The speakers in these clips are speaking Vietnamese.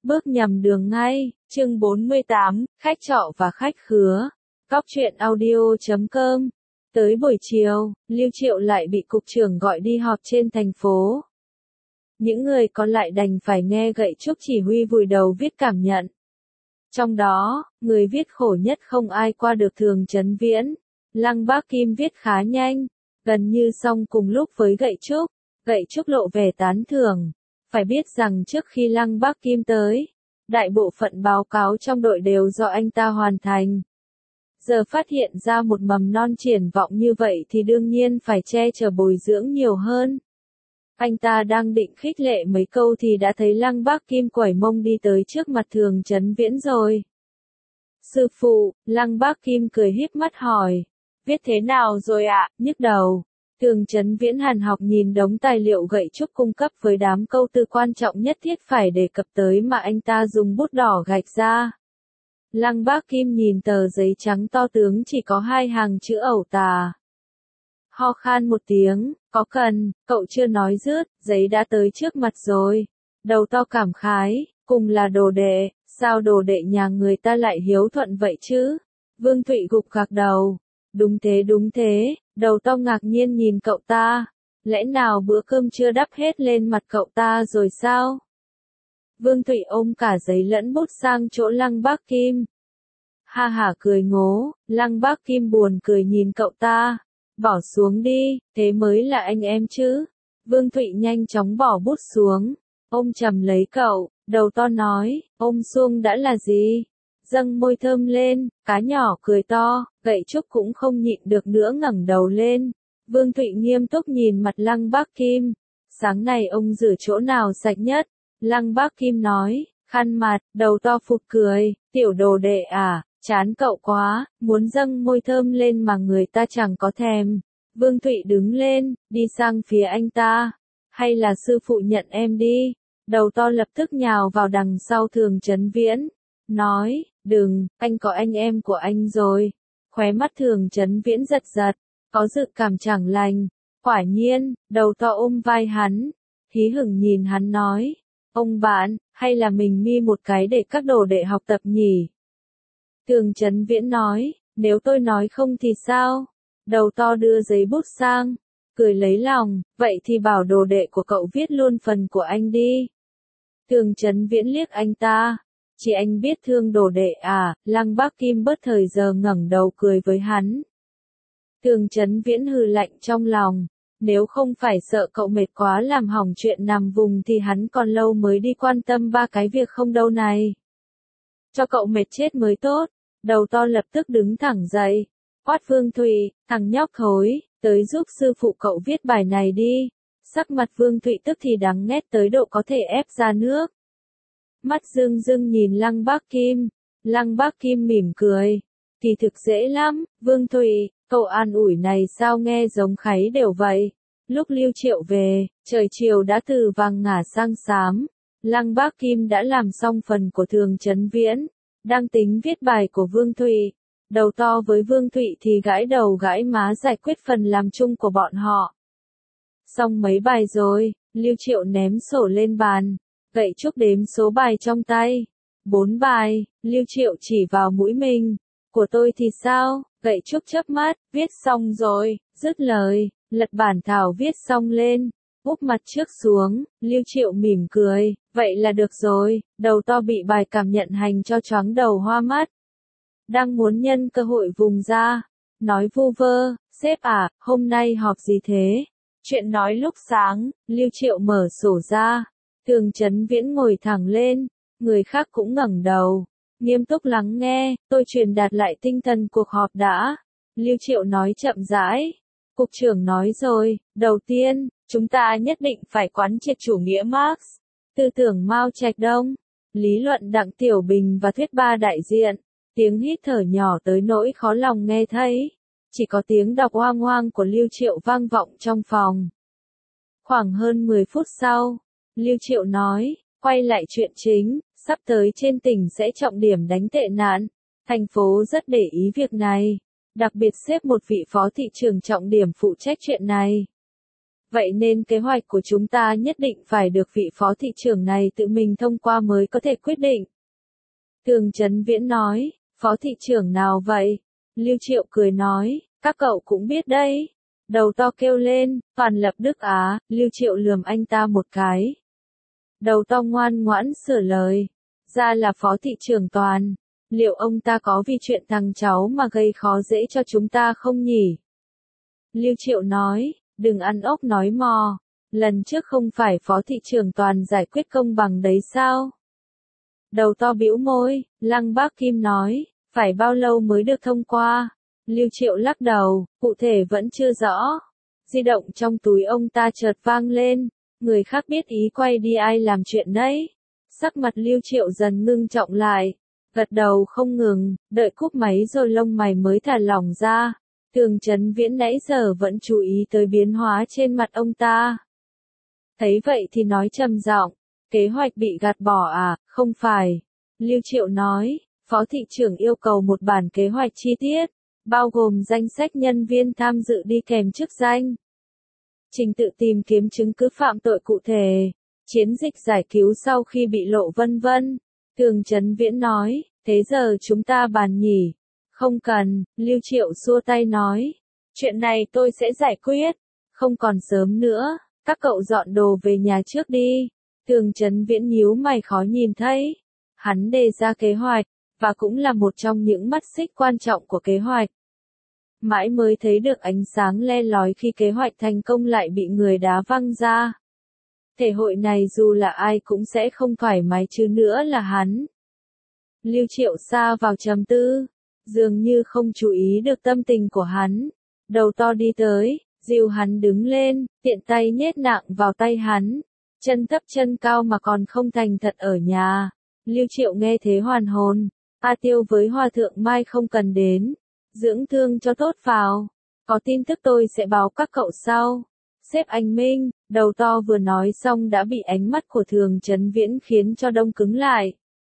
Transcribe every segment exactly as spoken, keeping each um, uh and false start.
bước nhầm đường ngay. Chương bốn mươi tám, khách trọ và khách khứa. Cóc truyện audio chấm com. Tới buổi chiều, Lưu Triệu lại bị cục trưởng gọi đi họp trên thành phố. Những người còn lại đành phải nghe gậy trúc chỉ huy vùi đầu viết cảm nhận. Trong đó, người viết khổ nhất không ai qua được Thường Chấn Viễn. Lăng Bác Kim viết khá nhanh, gần như xong cùng lúc với gậy trúc. Gậy trúc lộ vẻ tán thưởng. Phải biết rằng trước khi Lăng Bác Kim tới, đại bộ phận báo cáo trong đội đều do anh ta hoàn thành. Giờ phát hiện ra một mầm non triển vọng như vậy thì đương nhiên phải che chở bồi dưỡng nhiều hơn. Anh ta đang định khích lệ mấy câu thì đã thấy Lăng Bác Kim quẩy mông đi tới trước mặt Thường Chấn Viễn rồi. Sư phụ, Lăng Bác Kim cười híp mắt hỏi. Viết thế nào rồi ạ? Nhức đầu. Thường Chấn Viễn hàn học nhìn đống tài liệu gậy trúc cung cấp với đám câu từ quan trọng nhất thiết phải đề cập tới mà anh ta dùng bút đỏ gạch ra. Lăng Bác Kim nhìn tờ giấy trắng to tướng chỉ có hai hàng chữ ẩu tà. Ho khan một tiếng, có cần, cậu chưa nói dứt, giấy đã tới trước mặt rồi. Đầu to cảm khái, cùng là đồ đệ, sao đồ đệ nhà người ta lại hiếu thuận vậy chứ? Vương Thụy gục gạc đầu. Đúng thế đúng thế, đầu to ngạc nhiên nhìn cậu ta. Lẽ nào bữa cơm chưa đắp hết lên mặt cậu ta rồi sao? Vương Thụy ôm cả giấy lẫn bút sang chỗ Lăng Bác Kim. Ha hả cười ngố, Lăng Bác Kim buồn cười nhìn cậu ta. Bỏ xuống đi, thế mới là anh em chứ. Vương Thụy nhanh chóng bỏ bút xuống. Ôm chầm lấy cậu, đầu to nói, ôm xuông đã là gì? Dâng môi thơm lên, cá nhỏ cười to, gậy trúc cũng không nhịn được nữa ngẩng đầu lên. Vương Thụy nghiêm túc nhìn mặt Lăng Bác Kim. Sáng nay ông rửa chỗ nào sạch nhất? Lăng Bác Kim nói, khăn mặt, đầu to phụt cười, tiểu đồ đệ à, chán cậu quá, muốn dâng môi thơm lên mà người ta chẳng có thèm. Vương Thụy đứng lên, đi sang phía anh ta. Hay là sư phụ nhận em đi? Đầu to lập tức nhào vào đằng sau Thường Chấn Viễn. Nói, đừng, anh có anh em của anh rồi. Khóe mắt Thường Chấn Viễn giật giật, có dự cảm chẳng lành. Quả nhiên, đầu to ôm vai hắn. Hí hửng nhìn hắn nói, ông bạn, hay là mình mi một cái để các đồ đệ học tập nhỉ? Thường Chấn Viễn nói, nếu tôi nói không thì sao? Đầu to đưa giấy bút sang, cười lấy lòng, vậy thì bảo đồ đệ của cậu viết luôn phần của anh đi. Thường Chấn Viễn liếc anh ta, chỉ anh biết thương đồ đệ à? Lăng Bác Kim bớt thời giờ ngẩng đầu cười với hắn. Thường Chấn Viễn hừ lạnh trong lòng, nếu không phải sợ cậu mệt quá làm hỏng chuyện nằm vùng thì hắn còn lâu mới đi quan tâm ba cái việc không đâu này. Cho cậu mệt chết mới tốt. Đầu to lập tức đứng thẳng dậy, quát Vương Thụy, thằng nhóc thối, tới giúp sư phụ cậu viết bài này đi. Sắc mặt Vương Thụy tức thì đắng nghét tới độ có thể ép ra nước. Mắt rưng rưng nhìn Lăng Bác Kim, Lăng Bác Kim mỉm cười, thì thực dễ lắm, Vương Thụy, cậu an ủi này sao nghe giống kháy đều vậy. Lúc Lưu Triệu về, trời chiều đã từ vàng ngả sang xám, Lăng Bác Kim đã làm xong phần của Thường Chấn Viễn. Đang tính viết bài của Vương Thụy, đầu to với Vương Thụy thì gãi đầu gãi má giải quyết phần làm chung của bọn họ. Xong mấy bài rồi, Lưu Triệu ném sổ lên bàn, gậy trúc đếm số bài trong tay. Bốn bài, Lưu Triệu chỉ vào mũi mình. Của tôi thì sao? Gậy trúc chớp mắt, viết xong rồi, dứt lời, lật bản thảo viết xong lên. Úp mặt trước xuống, Lưu Triệu mỉm cười, vậy là được rồi. Đầu to bị bài cảm nhận hành cho choáng đầu hoa mắt. Đang muốn nhân cơ hội vùng ra, nói vu vơ, sếp à, hôm nay họp gì thế? Chuyện nói lúc sáng, Lưu Triệu mở sổ ra. Thường Chấn Viễn ngồi thẳng lên, người khác cũng ngẩng đầu, nghiêm túc lắng nghe, tôi truyền đạt lại tinh thần cuộc họp đã. Lưu Triệu nói chậm rãi. Cục trưởng nói rồi, đầu tiên, chúng ta nhất định phải quán triệt chủ nghĩa Marx, tư tưởng Mao Trạch Đông, lý luận Đặng Tiểu Bình và thuyết ba đại diện. Tiếng hít thở nhỏ tới nỗi khó lòng nghe thấy, chỉ có tiếng đọc oang oang của Lưu Triệu vang vọng trong phòng. Khoảng hơn mười phút sau, Lưu Triệu nói, quay lại chuyện chính, sắp tới trên tỉnh sẽ trọng điểm đánh tệ nạn. Thành phố rất để ý việc này, đặc biệt xếp một vị phó thị trưởng trọng điểm phụ trách chuyện này. Vậy nên kế hoạch của chúng ta nhất định phải được vị phó thị trưởng này tự mình thông qua mới có thể quyết định. Thường Chấn Viễn nói, phó thị trưởng nào vậy? Lưu Triệu cười nói, các cậu cũng biết đấy. Đầu to kêu lên, Toàn Lập Đức Á, Lưu Triệu lườm anh ta một cái. Đầu to ngoan ngoãn sửa lời, ra là phó thị trưởng Toàn. Liệu ông ta có vì chuyện thằng cháu mà gây khó dễ cho chúng ta không nhỉ? Lưu Triệu nói, đừng ăn ốc nói mò. Lần trước không phải phó thị trưởng Toàn giải quyết công bằng đấy sao? Đầu to bĩu môi, Lăng Bác Kim nói, phải bao lâu mới được thông qua? Lưu Triệu lắc đầu, cụ thể vẫn chưa rõ. Di động trong túi ông ta chợt vang lên, người khác biết ý quay đi ai làm chuyện đấy. Sắc mặt Lưu Triệu dần ngưng trọng lại, gật đầu không ngừng, đợi cúp máy rồi lông mày mới thả lỏng ra. Thường Chấn Viễn nãy giờ vẫn chú ý tới biến hóa trên mặt ông ta. Thấy vậy thì nói trầm giọng, kế hoạch bị gạt bỏ à, không phải. Lưu Triệu nói, phó thị trưởng yêu cầu một bản kế hoạch chi tiết, bao gồm danh sách nhân viên tham dự đi kèm chức danh, trình tự tìm kiếm chứng cứ phạm tội cụ thể, chiến dịch giải cứu sau khi bị lộ vân vân. Thường Chấn Viễn nói, thế giờ chúng ta bàn nhỉ? Không cần, Lưu Triệu xua tay nói, chuyện này tôi sẽ giải quyết, không còn sớm nữa, các cậu dọn đồ về nhà trước đi. Thường Chấn Viễn nhíu mày khó nhìn thấy, hắn đề ra kế hoạch, và cũng là một trong những mắt xích quan trọng của kế hoạch. Mãi mới thấy được ánh sáng le lói khi kế hoạch thành công lại bị người đá văng ra. Thể hội này dù là ai cũng sẽ không thoải mái chứ nữa là hắn. Lưu Triệu sa vào trầm tư, dường như không chú ý được tâm tình của hắn. Đầu to đi tới, dìu hắn đứng lên, tiện tay nhét nặng vào tay hắn. Chân thấp chân cao mà còn không thành thật ở nhà. Lưu Triệu nghe thế hoàn hồn. A Tiêu với Hòa Thượng Mai không cần đến. Dưỡng thương cho tốt vào. Có tin tức tôi sẽ báo các cậu sau. Sếp anh Minh, đầu to vừa nói xong đã bị ánh mắt của Thường Chấn Viễn khiến cho đông cứng lại.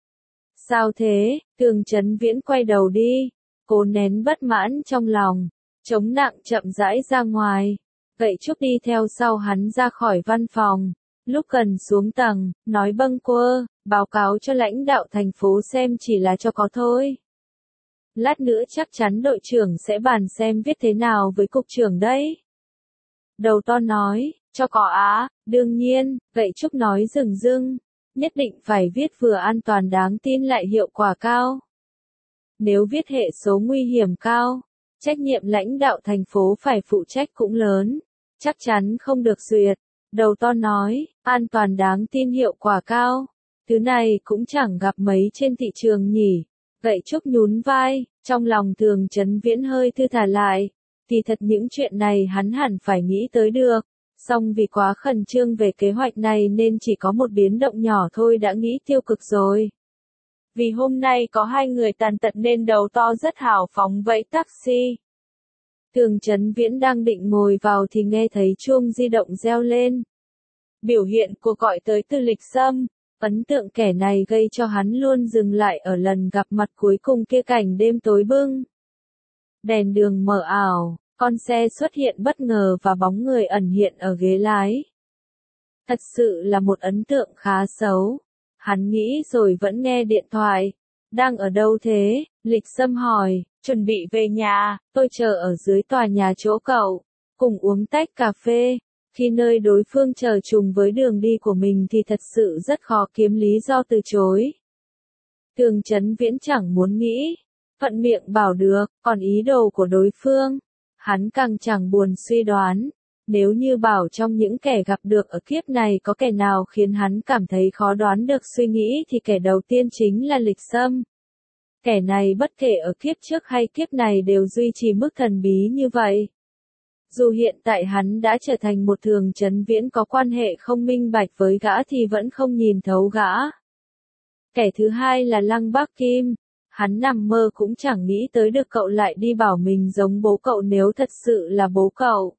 Sao thế? Thường Chấn Viễn quay đầu đi. Cố nén bất mãn trong lòng. Chống nặng chậm rãi ra ngoài. Gậy Trúc đi theo sau hắn ra khỏi văn phòng. Lúc cần xuống tầng, nói bâng quơ, báo cáo cho lãnh đạo thành phố xem chỉ là cho có thôi. Lát nữa chắc chắn đội trưởng sẽ bàn xem viết thế nào với cục trưởng đấy. Đầu to nói, cho có á, đương nhiên, Gậy Trúc nói dừng dưng, nhất định phải viết vừa an toàn đáng tin lại hiệu quả cao. Nếu viết hệ số nguy hiểm cao, trách nhiệm lãnh đạo thành phố phải phụ trách cũng lớn, chắc chắn không được duyệt. Đầu to nói, an toàn đáng tin hiệu quả cao, thứ này cũng chẳng gặp mấy trên thị trường nhỉ. Gậy Trúc nhún vai, trong lòng Thường Chấn Viễn hơi thư thả lại, thì thật những chuyện này hắn hẳn phải nghĩ tới được, song vì quá khẩn trương về kế hoạch này nên chỉ có một biến động nhỏ thôi đã nghĩ tiêu cực rồi. Vì hôm nay có hai người tàn tật nên đầu to rất hào phóng vẫy taxi. Thường Chấn Viễn đang định ngồi vào thì nghe thấy chuông di động reo lên. Biểu hiện cuộc gọi tới từ Lịch Sâm, ấn tượng kẻ này gây cho hắn luôn dừng lại ở lần gặp mặt cuối cùng kia cảnh đêm tối bưng. Đèn đường mờ ảo, con xe xuất hiện bất ngờ và bóng người ẩn hiện ở ghế lái. Thật sự là một ấn tượng khá xấu. Hắn nghĩ rồi vẫn nghe điện thoại. Đang ở đâu thế? Lịch Sâm hỏi, chuẩn bị về nhà, tôi chờ ở dưới tòa nhà chỗ cậu, cùng uống tách cà phê. Khi nơi đối phương chờ trùng với đường đi của mình thì thật sự rất khó kiếm lý do từ chối. Thường Chấn Viễn chẳng muốn nghĩ, phận miệng bảo được, còn ý đồ của đối phương, hắn càng chẳng buồn suy đoán. Nếu như bảo trong những kẻ gặp được ở kiếp này có kẻ nào khiến hắn cảm thấy khó đoán được suy nghĩ thì kẻ đầu tiên chính là Lịch Sâm. Kẻ này bất kể ở kiếp trước hay kiếp này đều duy trì mức thần bí như vậy. Dù hiện tại hắn đã trở thành một Thường Chấn Viễn có quan hệ không minh bạch với gã thì vẫn không nhìn thấu gã. Kẻ thứ hai là Lăng Bác Kim. Hắn nằm mơ cũng chẳng nghĩ tới được cậu lại đi bảo mình giống bố cậu nếu thật sự là bố cậu.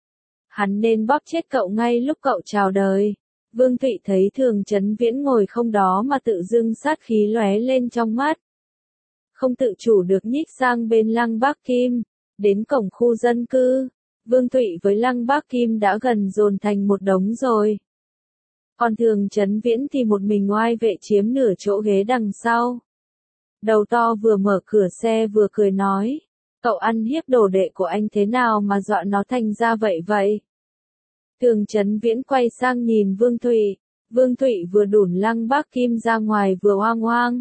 Hắn nên bóp chết cậu ngay lúc cậu chào đời. Vương Thụy thấy Thường Chấn Viễn ngồi không đó mà tự dưng sát khí lóe lên trong mắt. Không tự chủ được nhích sang bên Lăng Bác Kim, đến cổng khu dân cư. Vương Thụy với Lăng Bác Kim đã gần dồn thành một đống rồi. Còn Thường Chấn Viễn thì một mình oai vệ chiếm nửa chỗ ghế đằng sau. Đầu to vừa mở cửa xe vừa cười nói, cậu ăn hiếp đồ đệ của anh thế nào mà dọa nó thành ra vậy vậy? Thường Chấn Viễn quay sang nhìn Vương Thụy, Vương Thụy vừa đủn Lăng Bác Kim ra ngoài vừa oang oang.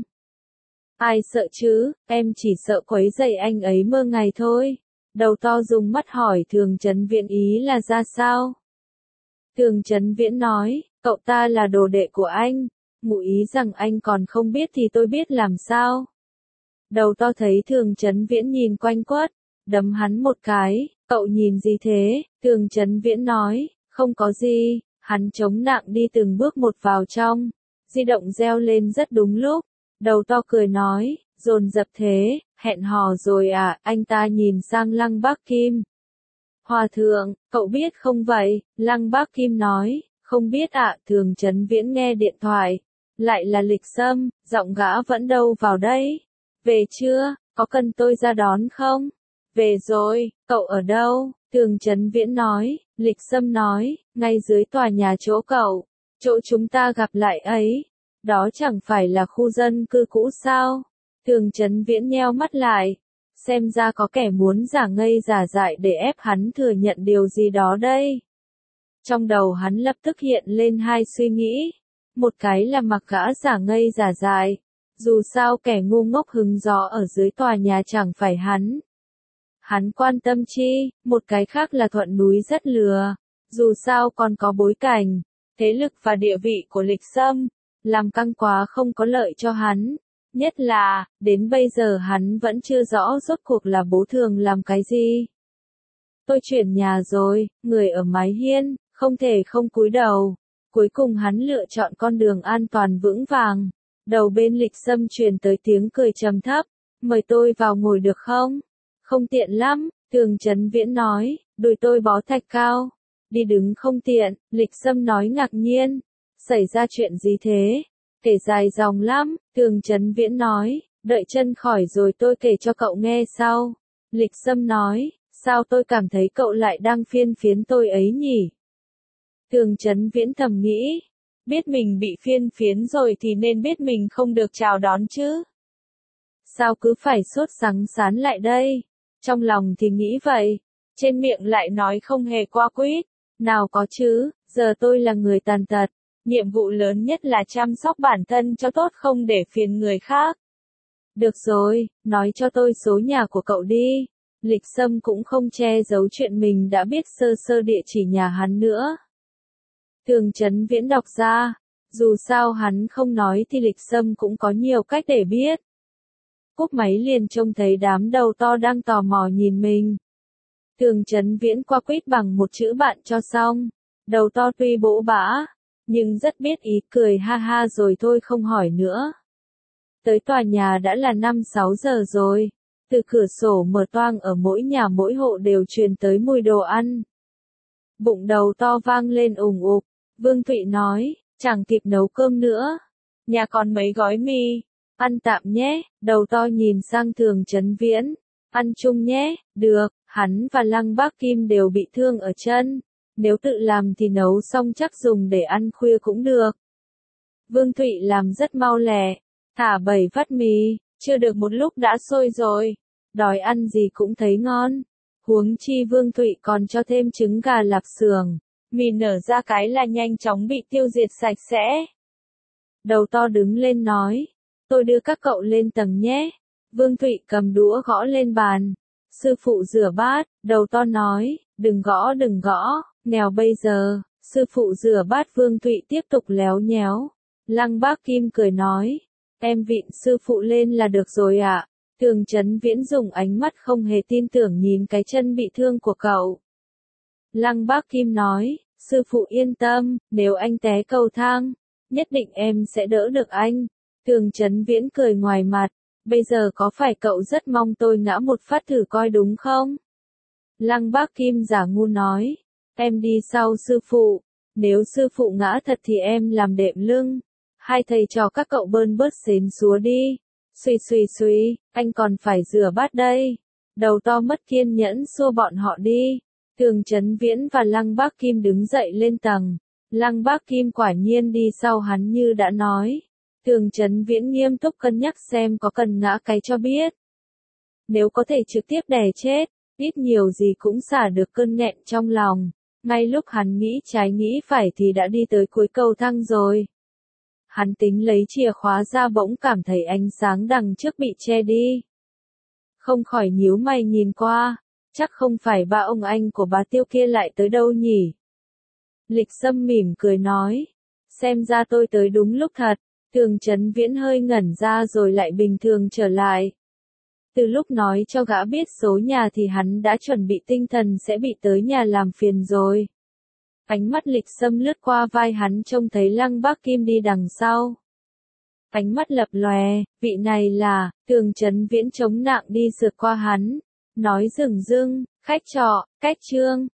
Ai sợ chứ, em chỉ sợ quấy rầy anh ấy mơ ngày thôi. Đầu to dùng mắt hỏi Thường Chấn Viễn ý là ra sao? Thường Chấn Viễn nói, cậu ta là đồ đệ của anh, ngụ ý rằng anh còn không biết thì tôi biết làm sao. Đầu to thấy Thường Chấn Viễn nhìn quanh quất, đấm hắn một cái, cậu nhìn gì thế? Thường Chấn Viễn nói, không có gì, hắn chống nặng đi từng bước một vào trong, di động reo lên rất đúng lúc. Đầu to cười nói, dồn dập thế, hẹn hò rồi à? Anh ta nhìn sang Lăng Bác Kim. Hòa thượng, cậu biết không vậy? Lăng Bác Kim nói, không biết ạ. À. Thường Chấn Viễn nghe điện thoại, lại là Lịch Sâm, giọng gã vẫn đâu vào đây. Về chưa, có cần tôi ra đón không? Về rồi, cậu ở đâu? Thường Chấn Viễn nói, Lịch Sâm nói, ngay dưới tòa nhà chỗ cậu, chỗ chúng ta gặp lại ấy. Đó chẳng phải là khu dân cư cũ sao? Thường Chấn Viễn nheo mắt lại. Xem ra có kẻ muốn giả ngây giả dại để ép hắn thừa nhận điều gì đó đây. Trong đầu hắn lập tức hiện lên hai suy nghĩ. Một cái là mặc gã giả ngây giả dại. Dù sao kẻ ngu ngốc hứng gió ở dưới tòa nhà chẳng phải hắn. Hắn quan tâm chi, một cái khác là thuận núi rất lừa. Dù sao còn có bối cảnh, thế lực và địa vị của Lịch Sâm. Làm căng quá không có lợi cho hắn. Nhất là, đến bây giờ hắn vẫn chưa rõ rốt cuộc là bố Thường làm cái gì. Tôi chuyển nhà rồi, người ở mái hiên, không thể không cúi đầu. Cuối cùng hắn lựa chọn con đường an toàn vững vàng. Đầu bên Lịch Sâm truyền tới tiếng cười trầm thấp. Mời tôi vào ngồi được không? Không tiện lắm, Thường Chấn Viễn nói, đùi tôi bó thạch cao. Đi đứng không tiện, Lịch Sâm nói ngạc nhiên. Xảy ra chuyện gì thế? Kể dài dòng lắm, Thường Chấn Viễn nói, đợi chân khỏi rồi tôi kể cho cậu nghe sau. Lịch Sâm nói, sao tôi cảm thấy cậu lại đang phiên phiến tôi ấy nhỉ? Thường Chấn Viễn thầm nghĩ, biết mình bị phiên phiến rồi thì nên biết mình không được chào đón chứ. Sao cứ phải sốt sắng sán lại đây? Trong lòng thì nghĩ vậy, trên miệng lại nói không hề qua quýt. Nào có chứ, giờ tôi là người tàn tật. Nhiệm vụ lớn nhất là chăm sóc bản thân cho tốt không để phiền người khác. Được rồi, nói cho tôi số nhà của cậu đi. Lịch Sâm cũng không che giấu chuyện mình đã biết sơ sơ địa chỉ nhà hắn nữa. Thường Chấn Viễn đọc ra, dù sao hắn không nói thì Lịch Sâm cũng có nhiều cách để biết. Cúp máy liền trông thấy đám đầu to đang tò mò nhìn mình. Thường Chấn Viễn qua quýt bằng một chữ bạn cho xong. Đầu to tuy bỗ bã, nhưng rất biết ý, cười ha ha rồi thôi không hỏi nữa. Tới tòa nhà đã là năm sáu giờ rồi. Từ cửa sổ mở toang ở mỗi nhà mỗi hộ đều truyền tới mùi đồ ăn. Bụng đầu to vang lên ùng ục. Vương Thụy nói, chẳng kịp nấu cơm nữa. Nhà còn mấy gói mì. Ăn tạm nhé. Đầu to nhìn sang Thường Chấn Viễn. Ăn chung nhé. Được, hắn và Lăng Bác Kim đều bị thương ở chân. Nếu tự làm thì nấu xong chắc dùng để ăn khuya cũng được. Vương Thụy làm rất mau lẹ. Thả bảy vắt mì. Chưa được một lúc đã sôi rồi. Đòi ăn gì cũng thấy ngon. Huống chi Vương Thụy còn cho thêm trứng gà lạp xưởng. Mì nở ra cái là nhanh chóng bị tiêu diệt sạch sẽ. Đầu to đứng lên nói. Tôi đưa các cậu lên tầng nhé. Vương Thụy cầm đũa gõ lên bàn. Sư phụ rửa bát. Đầu to nói. Đừng gõ đừng gõ. Nghèo bây giờ. Sư phụ rửa bát. Vương Thụy tiếp tục léo nhéo. Lăng Bác Kim cười nói. Em vịn sư phụ lên là được rồi ạ. À? Thường Chấn Viễn dùng ánh mắt không hề tin tưởng nhìn cái chân bị thương của cậu. Lăng Bác Kim nói, sư phụ yên tâm, nếu anh té cầu thang, nhất định em sẽ đỡ được anh. Thường Chấn Viễn cười ngoài mặt, bây giờ có phải cậu rất mong tôi ngã một phát thử coi đúng không? Lăng Bác Kim giả ngu nói, em đi sau sư phụ, nếu sư phụ ngã thật thì em làm đệm lưng. Hai thầy trò các cậu bơn bớt xến xúa đi. Xuy xuy xuy, anh còn phải rửa bát đây. Đầu to mất kiên nhẫn xua bọn họ đi. Tường Chấn Viễn và Lăng Bác Kim đứng dậy lên tầng. Lăng Bác Kim quả nhiên đi sau hắn như đã nói. Tường Chấn Viễn nghiêm túc cân nhắc xem có cần ngã cái cho biết. Nếu có thể trực tiếp đè chết, ít nhiều gì cũng xả được cơn nghẹn trong lòng. Ngay lúc hắn nghĩ trái nghĩ phải thì đã đi tới cuối cầu thang rồi. Hắn tính lấy chìa khóa ra bỗng cảm thấy ánh sáng đằng trước bị che đi. Không khỏi nhíu mày nhìn qua, chắc không phải ba ông anh của bà Tiêu kia lại tới đâu nhỉ? Lịch Sâm mỉm cười nói, xem ra tôi tới đúng lúc thật. Tường Chấn Viễn hơi ngẩn ra rồi lại bình thường trở lại. Từ lúc nói cho gã biết số nhà thì hắn đã chuẩn bị tinh thần sẽ bị tới nhà làm phiền rồi. Ánh mắt Lịch Sâm lướt qua vai hắn trông thấy Lăng Bác Kim đi đằng sau. Ánh mắt lập lòe, vị này là, Tường Chấn Viễn chống nặng đi sượt qua hắn. Nói dửng dưng, khách trọ, cách trương.